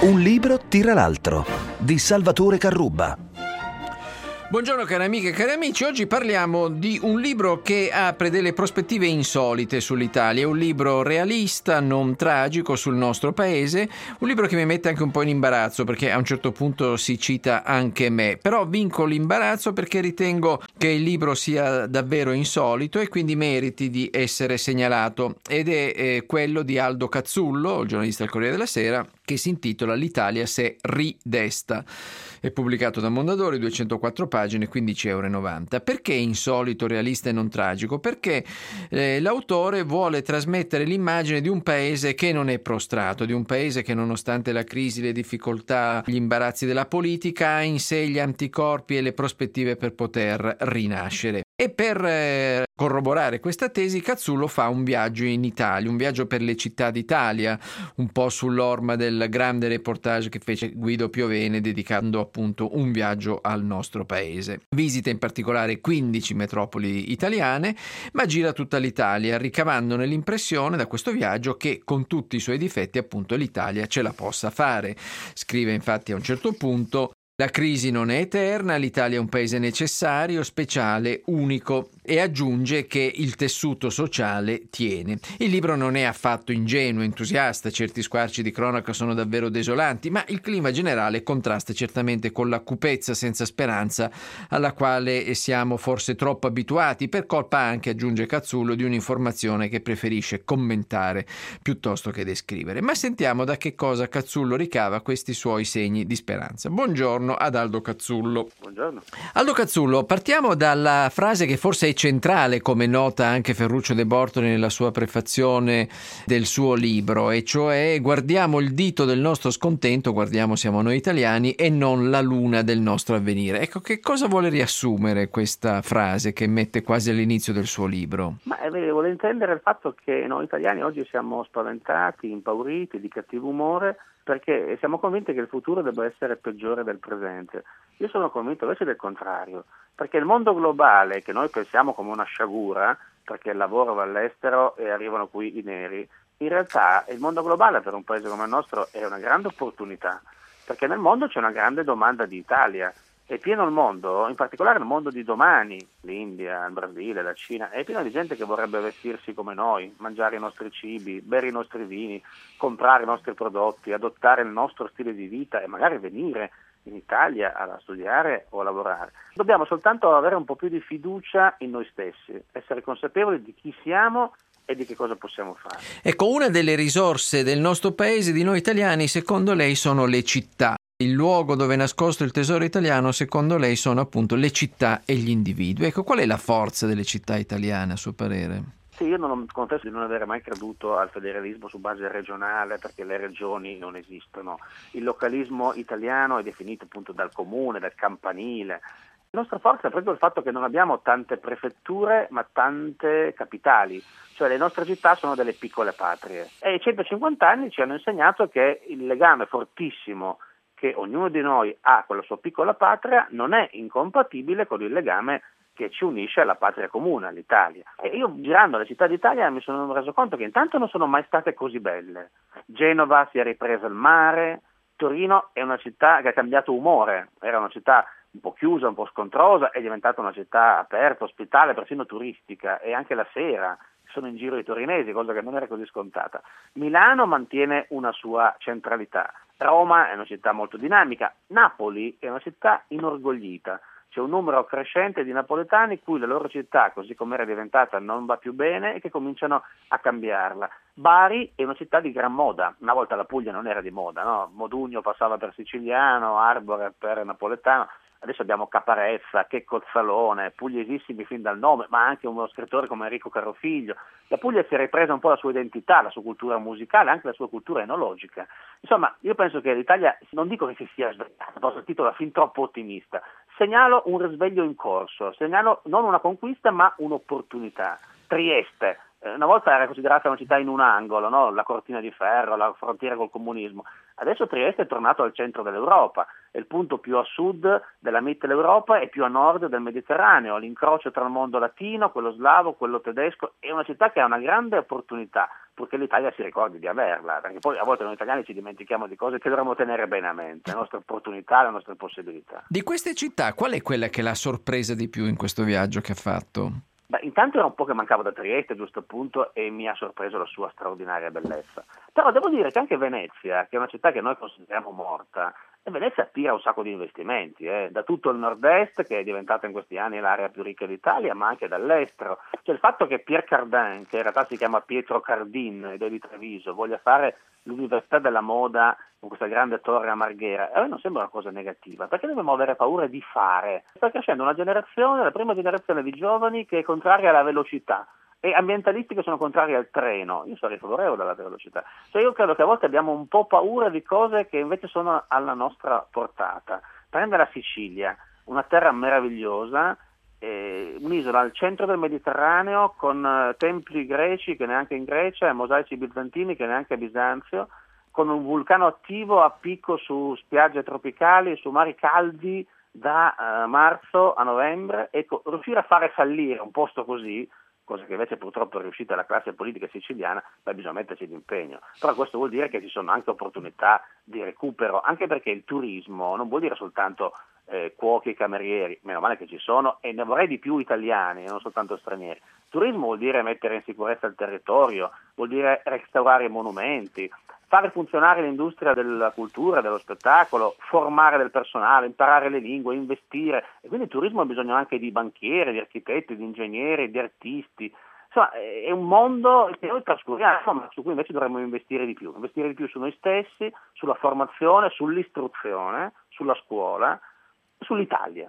Un libro tira l'altro di Salvatore Carrubba. Buongiorno cari amiche e cari amici, oggi parliamo di un libro che apre delle prospettive insolite sull'Italia, è un libro realista, non tragico sul nostro paese, un libro che mi mette anche un po' in imbarazzo perché a un certo punto si cita anche me, però vinco l'imbarazzo perché ritengo che il libro sia davvero insolito e quindi meriti di essere segnalato ed è quello di Aldo Cazzullo, il giornalista del Corriere della Sera, che si intitola L'Italia se ridesta. È pubblicato da Mondadori, 204 pagine, 15,90 €. Perché insolito, realista e non tragico? Perché l'autore vuole trasmettere l'immagine di un paese che non è prostrato, di un paese che nonostante la crisi, le difficoltà, gli imbarazzi della politica ha in sé gli anticorpi e le prospettive per poter rinascere. E per corroborare questa tesi Cazzullo fa un viaggio in Italia, un viaggio per le città d'Italia, un po' sull'orma del grande reportage che fece Guido Piovene dedicando appunto un viaggio al nostro paese. Visita in particolare 15 metropoli italiane, ma gira tutta l'Italia, ricavandone l'impressione da questo viaggio che con tutti i suoi difetti appunto l'Italia ce la possa fare. Scrive infatti a un certo punto: la crisi non è eterna, l'Italia è un paese necessario, speciale, unico, e aggiunge che il tessuto sociale tiene. Il libro non è affatto ingenuo, entusiasta, certi squarci di cronaca sono davvero desolanti, ma il clima generale contrasta certamente con la cupezza senza speranza alla quale siamo forse troppo abituati, per colpa anche, aggiunge Cazzullo, di un'informazione che preferisce commentare piuttosto che descrivere. Ma sentiamo da che cosa Cazzullo ricava questi suoi segni di speranza. Buongiorno ad Aldo Cazzullo. Buongiorno. Aldo Cazzullo, partiamo dalla frase che forse è centrale, come nota anche Ferruccio De Bortoli nella sua prefazione del suo libro, e cioè: guardiamo il dito del nostro scontento, guardiamo siamo noi italiani, e non la luna del nostro avvenire. Ecco, che cosa vuole riassumere questa frase che mette quasi all'inizio del suo libro? Vuole intendere il fatto che noi italiani oggi siamo spaventati, impauriti, di cattivo umore, perché siamo convinti che il futuro debba essere peggiore del presente. Io sono convinto invece del contrario, perché il mondo globale, che noi pensiamo come una sciagura, perché il lavoro va all'estero e arrivano qui i neri, in realtà il mondo globale per un paese come il nostro è una grande opportunità, perché nel mondo c'è una grande domanda di Italia. È pieno il mondo, in particolare il mondo di domani, l'India, il Brasile, la Cina, è pieno di gente che vorrebbe vestirsi come noi, mangiare i nostri cibi, bere i nostri vini, comprare i nostri prodotti, adottare il nostro stile di vita e magari venire in Italia a studiare o a lavorare. Dobbiamo soltanto avere un po' più di fiducia in noi stessi, essere consapevoli di chi siamo e di che cosa possiamo fare. Ecco, una delle risorse del nostro paese, di noi italiani, secondo lei sono le città. Il luogo dove è nascosto il tesoro italiano, secondo lei, sono appunto le città e gli individui. Ecco, qual è la forza delle città italiane, a suo parere? Sì, io confesso di non avere mai creduto al federalismo su base regionale, perché le regioni non esistono. Il localismo italiano è definito appunto dal comune, dal campanile. La nostra forza è proprio il fatto che non abbiamo tante prefetture ma tante capitali, cioè le nostre città sono delle piccole patrie. E i 150 anni ci hanno insegnato che il legame fortissimo che ognuno di noi ha con la sua piccola patria non è incompatibile con il legame che ci unisce alla patria comune, all'Italia. E io, girando le città d'Italia, mi sono reso conto che intanto non sono mai state così belle. Genova si è ripresa il mare, Torino è una città che ha cambiato umore, era una città un po' chiusa, un po' scontrosa, è diventata una città aperta, ospitale, persino turistica, e anche la sera sono in giro i torinesi, cosa che non era così scontata. Milano mantiene una sua centralità. Roma è una città molto dinamica, Napoli è una città inorgoglita, c'è un numero crescente di napoletani cui la loro città, così come era diventata, non va più bene e che cominciano a cambiarla. Bari è una città di gran moda, una volta la Puglia non era di moda, no? Modugno passava per siciliano, Arbore per napoletano. Adesso abbiamo Caparezza, Checco Zalone, pugliesissimi fin dal nome, ma anche uno scrittore come Enrico Carofiglio. La Puglia si è ripresa un po' la sua identità, la sua cultura musicale, anche la sua cultura enologica. Insomma, io penso che l'Italia, non dico che si sia svegliata, ho sentito la fin troppo ottimista, segnalo un risveglio in corso, segnalo non una conquista ma un'opportunità. Trieste, Una volta era considerata una città in un angolo, no? La cortina di ferro, la frontiera col comunismo. Adesso Trieste è tornato al centro dell'Europa, è il punto più a sud della Mitteleuropa e più a nord del Mediterraneo, l'incrocio tra il mondo latino, quello slavo, quello tedesco. È una città che ha una grande opportunità, purché l'Italia si ricordi di averla, perché poi a volte noi italiani ci dimentichiamo di cose che dovremmo tenere bene a mente, le nostre opportunità, le nostre possibilità. Di queste città, qual è quella che l'ha sorpresa di più in questo viaggio che ha fatto? Beh, intanto era un po' che mancavo da Trieste, giusto appunto, e mi ha sorpreso la sua straordinaria bellezza. Però devo dire che anche Venezia, che è una città che noi consideriamo morta, Venezia attira un sacco di investimenti, da tutto il nord-est, che è diventata in questi anni l'area più ricca d'Italia, ma anche dall'estero. Cioè il fatto che Pierre Cardin, che in realtà si chiama Pietro Cardin ed è di Treviso, voglia fare l'università della moda con questa grande torre a Marghera, a me non sembra una cosa negativa, perché dobbiamo avere paura di fare. Sta crescendo una generazione, la prima generazione di giovani che è contraria alla velocità, e ambientalisti che sono contrari al treno. Io sarei favorevole all'alta velocità. Cioè io credo che a volte abbiamo un po' paura di cose che invece sono alla nostra portata. Prende la Sicilia, una terra meravigliosa, un'isola al centro del Mediterraneo con templi greci che neanche in Grecia e mosaici bizantini che neanche a Bisanzio, con un vulcano attivo a picco su spiagge tropicali, su mari caldi da marzo a novembre. Ecco, riuscire a fare fallire un posto così, cosa che invece purtroppo è riuscita la classe politica siciliana, bisogna metterci d'impegno. Però questo vuol dire che ci sono anche opportunità di recupero, anche perché il turismo non vuol dire soltanto cuochi e camerieri, meno male che ci sono, e ne vorrei di più italiani, non soltanto stranieri. Turismo vuol dire mettere in sicurezza il territorio, vuol dire restaurare i monumenti, fare funzionare l'industria della cultura, dello spettacolo, formare del personale, imparare le lingue, investire. E quindi il turismo ha bisogno anche di banchieri, di architetti, di ingegneri, di artisti. Insomma, è un mondo che noi trascuriamo, ma su cui invece dovremmo investire di più su noi stessi, sulla formazione, sull'istruzione, sulla scuola, sull'Italia.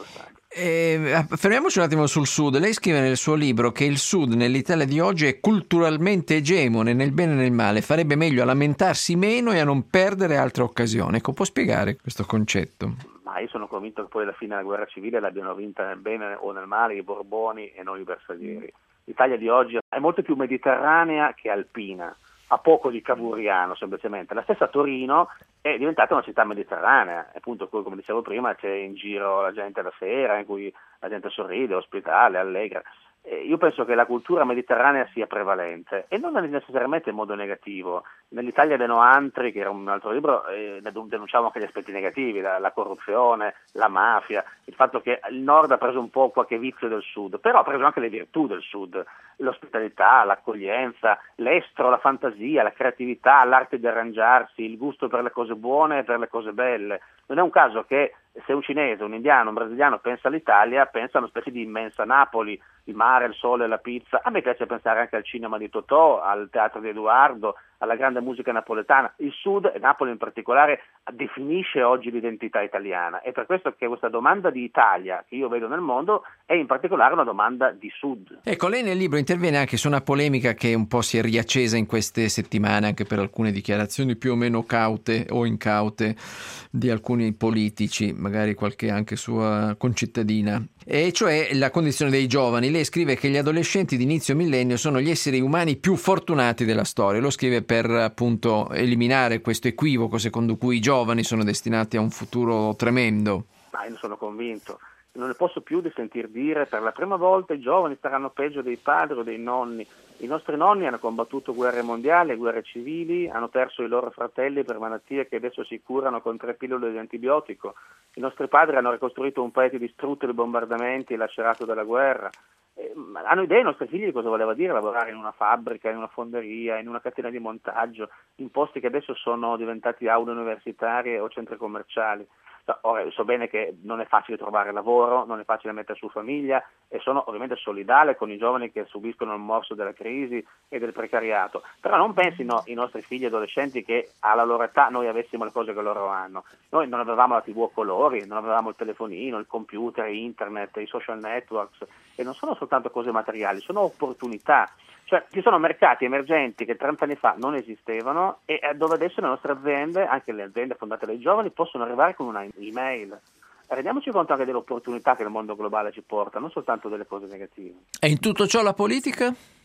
Fermiamoci un attimo sul Sud. Lei scrive nel suo libro che il Sud nell'Italia di oggi è culturalmente egemone nel bene e nel male, farebbe meglio a lamentarsi meno e a non perdere altre occasioni. Ecco, può spiegare questo concetto? Ma io sono convinto che poi alla fine la guerra civile l'abbiano vinta nel bene o nel male i Borboni e non i Bersaglieri. L'Italia di oggi è molto più mediterranea che alpina, ha poco di cavourriano semplicemente. La stessa Torino è diventata una città mediterranea, appunto come dicevo prima c'è in giro la gente la sera, in cui la gente sorride, ospitale, allegra. Io penso che la cultura mediterranea sia prevalente e non necessariamente in modo negativo. Nell'Italia dei Noantri, che era un altro libro, denunciamo anche gli aspetti negativi, la corruzione, la mafia, il fatto che il nord ha preso un po' qualche vizio del sud, però ha preso anche le virtù del sud, l'ospitalità, l'accoglienza, l'estro, la fantasia, la creatività, l'arte di arrangiarsi, il gusto per le cose buone e per le cose belle. Non è un caso che se un cinese, un indiano, un brasiliano pensa all'Italia, pensa a una specie di immensa Napoli, il mare, il sole, la pizza. A me piace pensare anche al cinema di Totò, al teatro di Edoardo, alla grande musica napoletana. Il Sud, e Napoli in particolare, definisce oggi l'identità italiana. È per questo che questa domanda di Italia che io vedo nel mondo è in particolare una domanda di Sud. Ecco, lei nel libro interviene anche su una polemica che un po' si è riaccesa in queste settimane anche per alcune dichiarazioni più o meno caute o incaute di alcuni politici, magari qualche anche sua concittadina, e cioè la condizione dei giovani. Lei scrive che gli adolescenti di inizio millennio sono gli esseri umani più fortunati della storia. Lo scrive per appunto eliminare questo equivoco secondo cui i giovani sono destinati a un futuro tremendo. Ma io ne sono convinto. Non ne posso più di sentir dire per la prima volta i giovani staranno peggio dei padri o dei nonni. I nostri nonni hanno combattuto guerre mondiali e guerre civili, hanno perso i loro fratelli per malattie che adesso si curano con 3 pillole di antibiotico. I nostri padri hanno ricostruito un paese distrutto dai bombardamenti e lacerato dalla guerra. Hanno idea i nostri figli di cosa voleva dire lavorare in una fabbrica, in una fonderia, in una catena di montaggio, in posti che adesso sono diventati aule universitarie o centri commerciali. Ora, so bene che non è facile trovare lavoro, non è facile mettere su famiglia e sono ovviamente solidale con i giovani che subiscono il morso della crisi e del precariato, però non pensino i nostri figli adolescenti che alla loro età noi avessimo le cose che loro hanno. Noi non avevamo la TV a colori, non avevamo il telefonino, il computer, internet, i social networks, e non sono soltanto cose materiali, sono opportunità. Cioè ci sono mercati emergenti che 30 anni fa non esistevano e dove adesso le nostre aziende, anche le aziende fondate dai giovani, possono arrivare con una email. Rendiamoci conto anche delle opportunità che il mondo globale ci porta, non soltanto delle cose negative. E in tutto ciò la politica?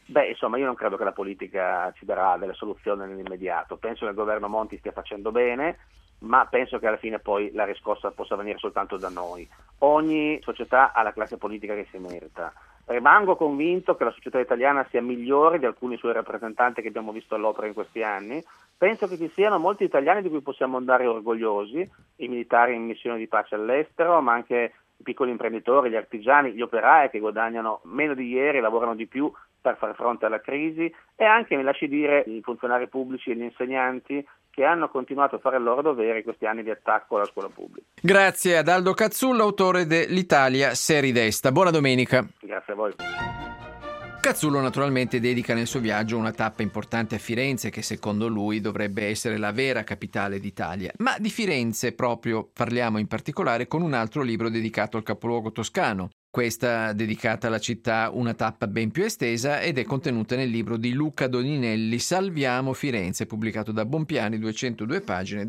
Insomma, io non credo che la politica ci darà delle soluzioni nell'immediato. Penso che il governo Monti stia facendo bene, ma penso che alla fine poi la riscossa possa venire soltanto da noi. Ogni società ha la classe politica che si merita. Rimango convinto che la società italiana sia migliore di alcuni suoi rappresentanti che abbiamo visto all'opera in questi anni. Penso che ci siano molti italiani di cui possiamo andare orgogliosi, i militari in missione di pace all'estero, ma anche i piccoli imprenditori, gli artigiani, gli operai che guadagnano meno di ieri, lavorano di più per far fronte alla crisi, e anche, mi lasci dire, i funzionari pubblici e gli insegnanti che hanno continuato a fare il loro dovere in questi anni di attacco alla scuola pubblica. Grazie ad Aldo Cazzullo, autore dell'Italia se ridesta. Buona domenica. Grazie a voi. Cazzullo naturalmente dedica nel suo viaggio una tappa importante a Firenze, che secondo lui dovrebbe essere la vera capitale d'Italia. Ma di Firenze proprio parliamo in particolare con un altro libro dedicato al capoluogo toscano. Questa dedicata alla città, una tappa ben più estesa, ed è contenuta nel libro di Luca Doninelli, Salviamo Firenze, pubblicato da Bompiani, 202 pagine,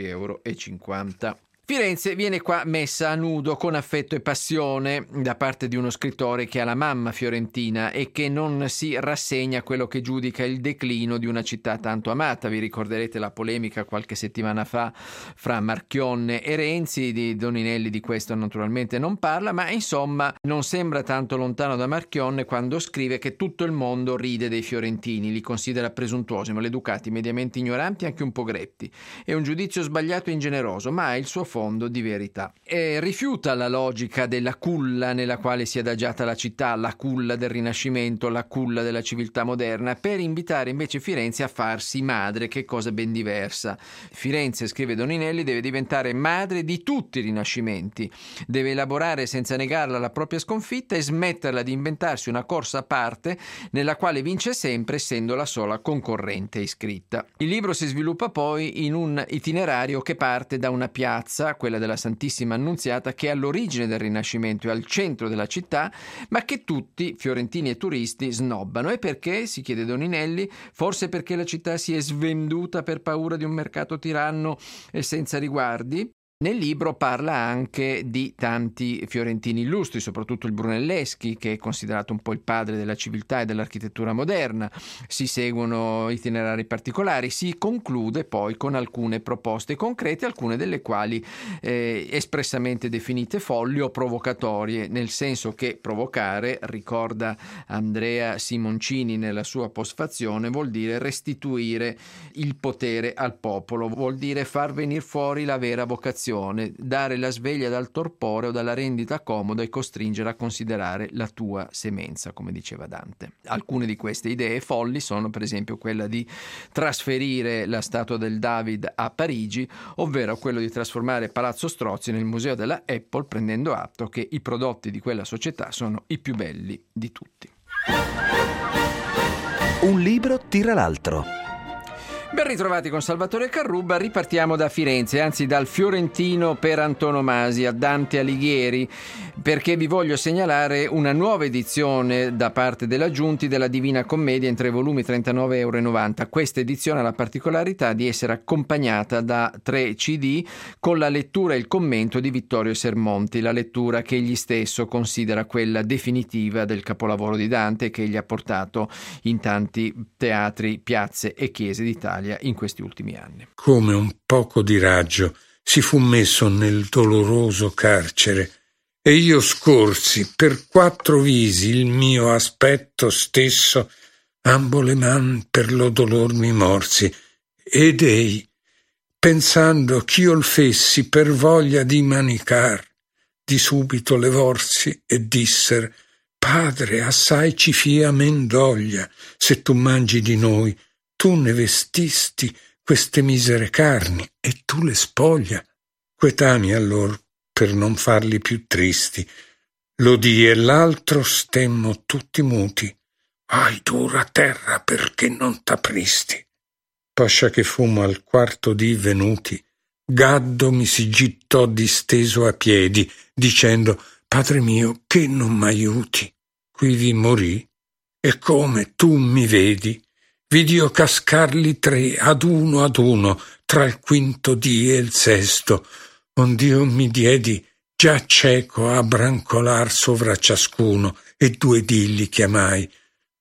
€12,50. Firenze viene qua messa a nudo con affetto e passione da parte di uno scrittore che ha la mamma fiorentina e che non si rassegna a quello che giudica il declino di una città tanto amata. Vi ricorderete la polemica qualche settimana fa fra Marchionne e Renzi. Di Doninelli di questo naturalmente non parla, ma insomma non sembra tanto lontano da Marchionne quando scrive che tutto il mondo ride dei fiorentini, li considera presuntuosi, maleducati, mediamente ignoranti e anche un po' gretti. È un giudizio sbagliato e ingeneroso, ma ha il suo fondo di verità. E rifiuta la logica della culla nella quale si è adagiata la città, la culla del Rinascimento, la culla della civiltà moderna, per invitare invece Firenze a farsi madre, che cosa ben diversa. Firenze, scrive Doninelli, deve diventare madre di tutti i rinascimenti, deve elaborare senza negarla la propria sconfitta e smetterla di inventarsi una corsa a parte nella quale vince sempre, essendo la sola concorrente iscritta. Il libro si sviluppa poi in un itinerario che parte da una piazza, quella della Santissima Annunziata, che è all'origine del Rinascimento e al centro della città, ma che tutti, fiorentini e turisti, snobbano. E perché? Si chiede Doninelli. Forse perché la città si è svenduta per paura di un mercato tiranno e senza riguardi? Nel libro parla anche di tanti fiorentini illustri, soprattutto il Brunelleschi, che è considerato un po' il padre della civiltà e dell'architettura moderna. Si seguono itinerari particolari, si conclude poi con alcune proposte concrete, alcune delle quali espressamente definite folli o provocatorie, nel senso che provocare, ricorda Andrea Simoncini nella sua postfazione, vuol dire restituire il potere al popolo, vuol dire far venire fuori la vera vocazione, dare la sveglia dal torpore o dalla rendita comoda e costringere a considerare la tua semenza, come diceva Dante. Alcune di queste idee folli sono per esempio quella di trasferire la statua del David a Parigi, ovvero quello di trasformare Palazzo Strozzi nel museo della Apple, prendendo atto che i prodotti di quella società sono i più belli di tutti. Un libro tira l'altro. Ben ritrovati con Salvatore Carrubba. Ripartiamo da Firenze, anzi dal fiorentino per antonomasia, Dante Alighieri, perché vi voglio segnalare una nuova edizione da parte della Giunti della Divina Commedia in 3 volumi, €39,90. Questa edizione ha la particolarità di essere accompagnata da 3 CD con la lettura e il commento di Vittorio Sermonti, la lettura che egli stesso considera quella definitiva del capolavoro di Dante, che egli ha portato in tanti teatri, piazze e chiese d'Italia in questi ultimi anni. Come un poco di raggio si fu messo nel doloroso carcere, e io scorsi per 4 visi il mio aspetto stesso, ambo le man per lo dolor mi morsi, ed ei, pensando ch'io l fessi per voglia di manicar, di subito levorsi e disser: Padre, assai ci fia men doglia, se tu mangi di noi, tu ne vestisti queste misere carni e tu le spoglia. Quetami allor per non farli più tristi. L'udì e l'altro stemmo tutti muti. Ai dura terra, perché non t'apristi? Poscia che fummo al quarto dì venuti, Gaddo mi si gittò disteso a piedi, dicendo: Padre mio, che non m'aiuti? Quivi morì, e come tu mi vedi, vidio cascarli 3 ad uno tra il quinto dì e il sesto, ond'io mi diedi già cieco a brancolar sovra ciascuno, e 2 dì li chiamai: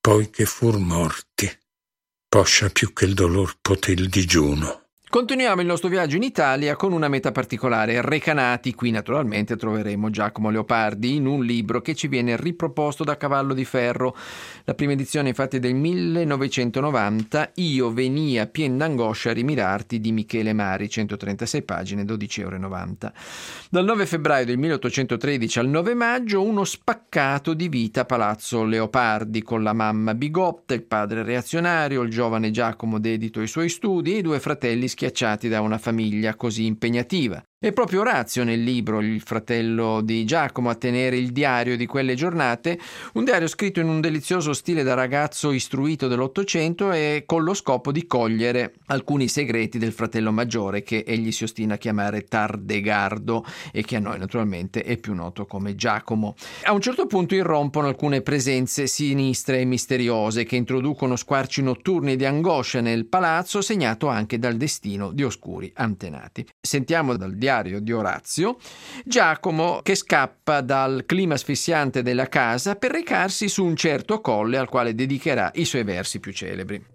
poi che fur morti, poscia più che il dolor poté il digiuno. Continuiamo il nostro viaggio in Italia con una meta particolare, Recanati. Qui naturalmente troveremo Giacomo Leopardi in un libro che ci viene riproposto da Cavallo di Ferro. La prima edizione infatti è del 1990, Io venia pien d'angoscia a rimirarti di Michele Mari, 136 pagine, 12,90 €. Dal 9 febbraio del 1813 al 9 maggio uno spaccato di vita a Palazzo Leopardi con la mamma bigotta, il padre reazionario, il giovane Giacomo dedito ai suoi studi e i due fratelli schiacciati da una famiglia così impegnativa. È proprio Orazio nel libro, il fratello di Giacomo, a tenere il diario di quelle giornate, un diario scritto in un delizioso stile da ragazzo istruito dell'Ottocento e con lo scopo di cogliere alcuni segreti del fratello maggiore che egli si ostina a chiamare Tardegardo e che a noi naturalmente è più noto come Giacomo. A un certo punto irrompono alcune presenze sinistre e misteriose che introducono squarci notturni di angoscia nel palazzo, segnato anche dal destino di oscuri antenati. Sentiamo dal diario di Orazio Giacomo che scappa dal clima asfissiante della casa per recarsi su un certo colle al quale dedicherà i suoi versi più celebri.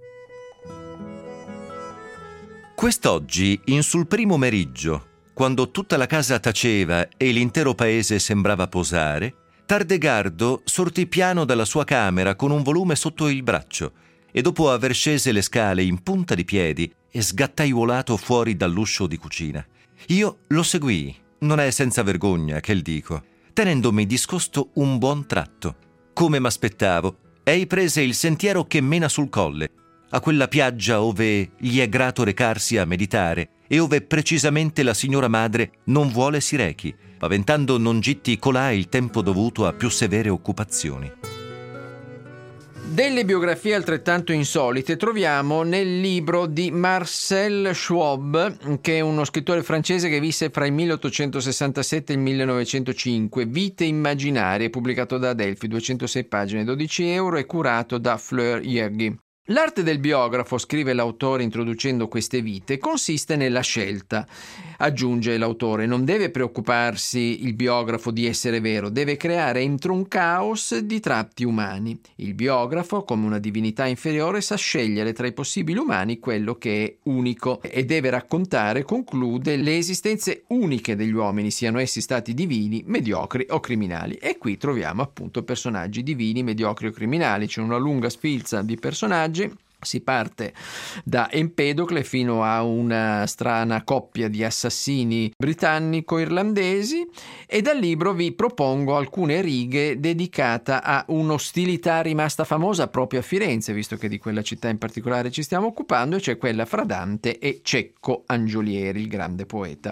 Quest'oggi, in sul primo meriggio, quando tutta la casa taceva e l'intero paese sembrava posare, Tardegardo sortì piano dalla sua camera con un volume sotto il braccio e dopo aver scese le scale in punta di piedi e sgattaiolato fuori dall'uscio di cucina. Io lo seguii, non è senza vergogna che il dico, tenendomi discosto un buon tratto. Come m'aspettavo, ei prese il sentiero che mena sul colle, a quella piaggia ove gli è grato recarsi a meditare e ove precisamente la signora madre non vuole si rechi, paventando non gitti colà il tempo dovuto a più severe occupazioni. Delle biografie altrettanto insolite troviamo nel libro di Marcel Schwob, che è uno scrittore francese che visse fra il 1867 e il 1905, Vite immaginarie, pubblicato da Adelphi, 206 pagine, 12 € e curato da Fleur Yerghi. L'arte del biografo, scrive l'autore introducendo queste vite, consiste nella scelta. Aggiunge l'autore, non deve preoccuparsi il biografo di essere vero, deve creare entro un caos di tratti umani. Il biografo, come una divinità inferiore, sa scegliere tra i possibili umani quello che è unico e deve raccontare, conclude, le esistenze uniche degli uomini, siano essi stati divini, mediocri o criminali. E qui troviamo appunto personaggi divini, mediocri o criminali. C'è una lunga sfilza di personaggi. Si parte da Empedocle fino a una strana coppia di assassini britannico-irlandesi e dal libro vi propongo alcune righe dedicate a un'ostilità rimasta famosa proprio a Firenze, visto che di quella città in particolare ci stiamo occupando, e cioè quella fra Dante e Cecco Angiolieri, il grande poeta.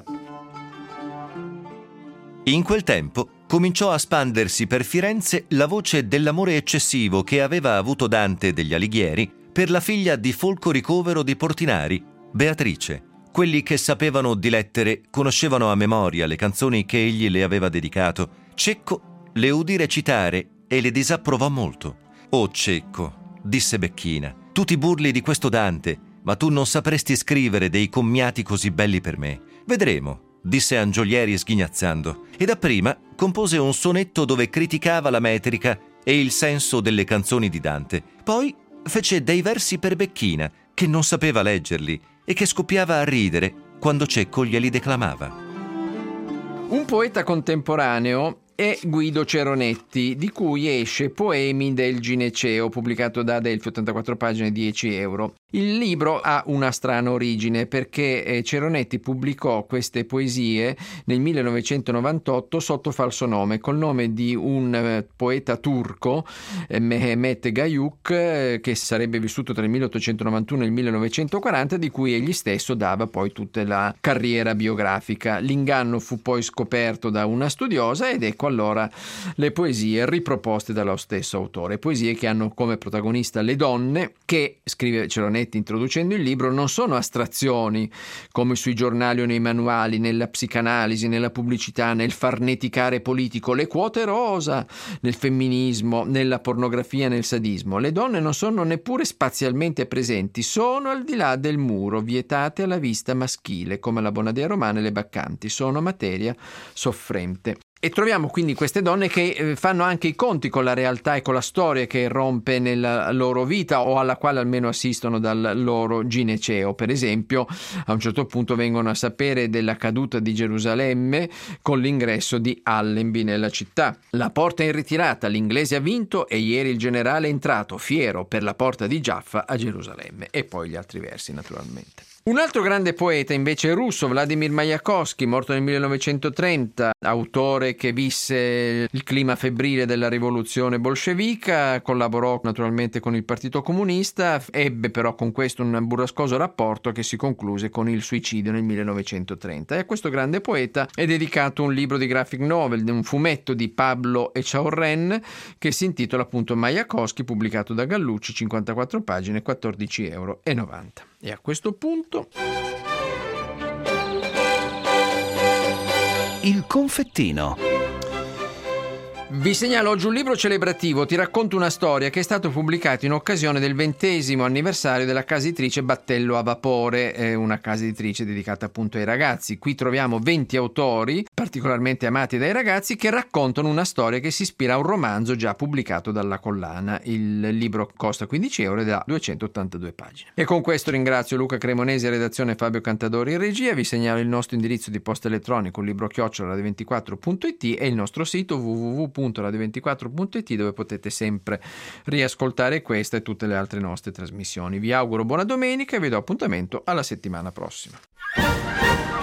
In quel tempo cominciò a spandersi per Firenze la voce dell'amore eccessivo che aveva avuto Dante degli Alighieri per la figlia di Folco Ricovero di Portinari, Beatrice. Quelli che sapevano di lettere conoscevano a memoria le canzoni che egli le aveva dedicato. Cecco le udì recitare e le disapprovò molto. «Oh Cecco», disse Becchina, «tu ti burli di questo Dante, ma tu non sapresti scrivere dei commiati così belli per me. Vedremo», disse Angiolieri sghignazzando, e dapprima compose un sonetto dove criticava la metrica e il senso delle canzoni di Dante. Poi fece dei versi per Becchina, che non sapeva leggerli e che scoppiava a ridere quando Cecco glieli declamava. Un poeta contemporaneo è Guido Ceronetti, di cui esce Poemi del Gineceo, pubblicato da Adelphi, 84 pagine, 10 €. Il libro ha una strana origine perché Ceronetti pubblicò queste poesie nel 1998 sotto falso nome, col nome di un poeta turco, Mehmet Gayuk, che sarebbe vissuto tra il 1891 e il 1940, di cui egli stesso dava poi tutta la carriera biografica. L'inganno fu poi scoperto da una studiosa ed ecco allora le poesie riproposte dallo stesso autore, poesie che hanno come protagonista le donne che, scrive Ceronetti introducendo il libro, non sono astrazioni come sui giornali o nei manuali, nella psicanalisi, nella pubblicità, nel farneticare politico, le quote rosa, nel femminismo, nella pornografia, nel sadismo. Le donne non sono neppure spazialmente presenti, sono al di là del muro, vietate alla vista maschile, come la Bonadea romana e le baccanti, sono materia soffrente. E troviamo quindi queste donne che fanno anche i conti con la realtà e con la storia che irrompe nella loro vita, o alla quale almeno assistono dal loro gineceo. Per esempio, a un certo punto vengono a sapere della caduta di Gerusalemme con l'ingresso di Allenby nella città. La porta è in ritirata, l'inglese ha vinto e ieri il generale è entrato fiero per la porta di Giaffa a Gerusalemme. E poi gli altri versi, naturalmente. Un altro grande poeta invece è russo, Vladimir Majakovskij, morto nel 1930, autore che visse il clima febbrile della rivoluzione bolscevica, collaborò naturalmente con il Partito Comunista, ebbe però con questo un burrascoso rapporto che si concluse con il suicidio nel 1930. E a questo grande poeta è dedicato un libro di graphic novel, un fumetto di Pablo Echaurren che si intitola appunto Majakovskij, pubblicato da Gallucci, 54 pagine, €14,90. E a questo punto Il confettino. vi segnalo oggi un libro celebrativo. Ti racconto una storia che è stato pubblicato in occasione del 20° anniversario della casa editrice Battello a Vapore, una casa editrice dedicata appunto ai ragazzi. Qui troviamo 20 autori particolarmente amati dai ragazzi che raccontano una storia che si ispira a un romanzo già pubblicato dalla collana. Il libro costa €15 ed ha 282 pagine. E con questo ringrazio Luca Cremonesi, redazione, Fabio Cantadori in regia. Vi segnalo il nostro indirizzo di posta elettronico, libro@radio24.it, e il nostro sito www.radio24.it, dove potete sempre riascoltare questa e tutte le altre nostre trasmissioni. Vi auguro buona domenica e vi do appuntamento alla settimana prossima.